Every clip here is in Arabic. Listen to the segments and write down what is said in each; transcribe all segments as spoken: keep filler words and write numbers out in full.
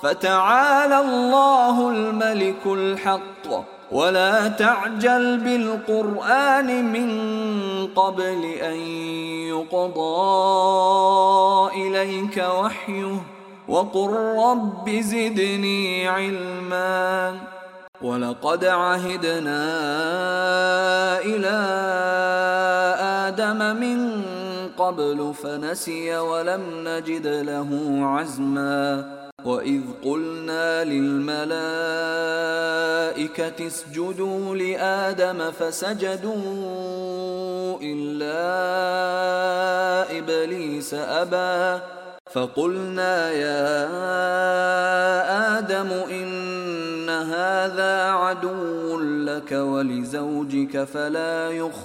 فتعالى الله الملك الحق ولا تعجل بالقرآن من قبل أن يقضى إليك وحيه وقل رب زدني علما ولقد عهدنا إلى آدم من قبل فنسي ولم نجد له عزما وإذ قلنا للملائكة اسجدوا لآدم فسجدوا إلا إبليس أبى فقلنا يا آدم إن هذا عدو لك ولزوجك فلا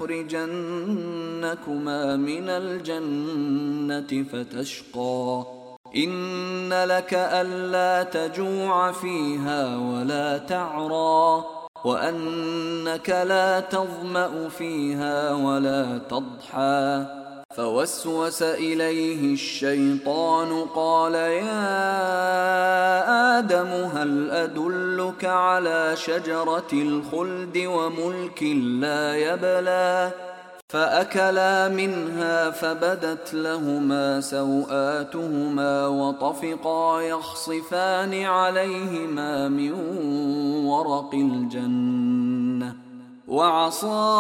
يخرجنكما من الجنة فتشقى إن لك ألا تجوع فيها ولا تعرى وأنك لا تظمأ فيها ولا تضحى فوسوس إليه الشيطان قال يا آدم هل أدلك على شجرة الخلد وملك لا يبلى فأكلا منها فبدت لهما سوآتهما وطفقا يخصفان عليهما من ورق الجنة وعصى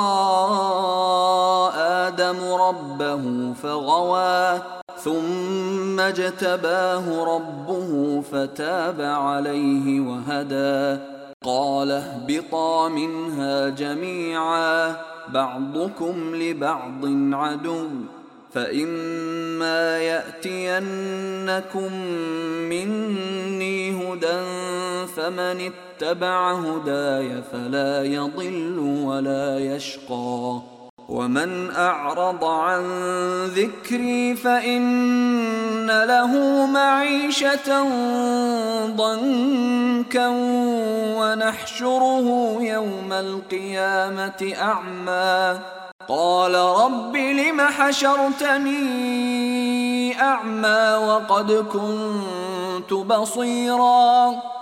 آدم ربه فغوى ثم اجتباه ربه فتاب عليه وهدى قال اهبطا منها جميعا بعضكم لبعض عدو فإما يأتينكم مني هدى فمن اتبع هداي فلا يضل ولا يشقى ومن أعرض عن ذكري فإن له معيشة ضنكا ونحشره يوم القيامة أعمى قال رب لم حشرتني أعمى وقد كنت بصيرا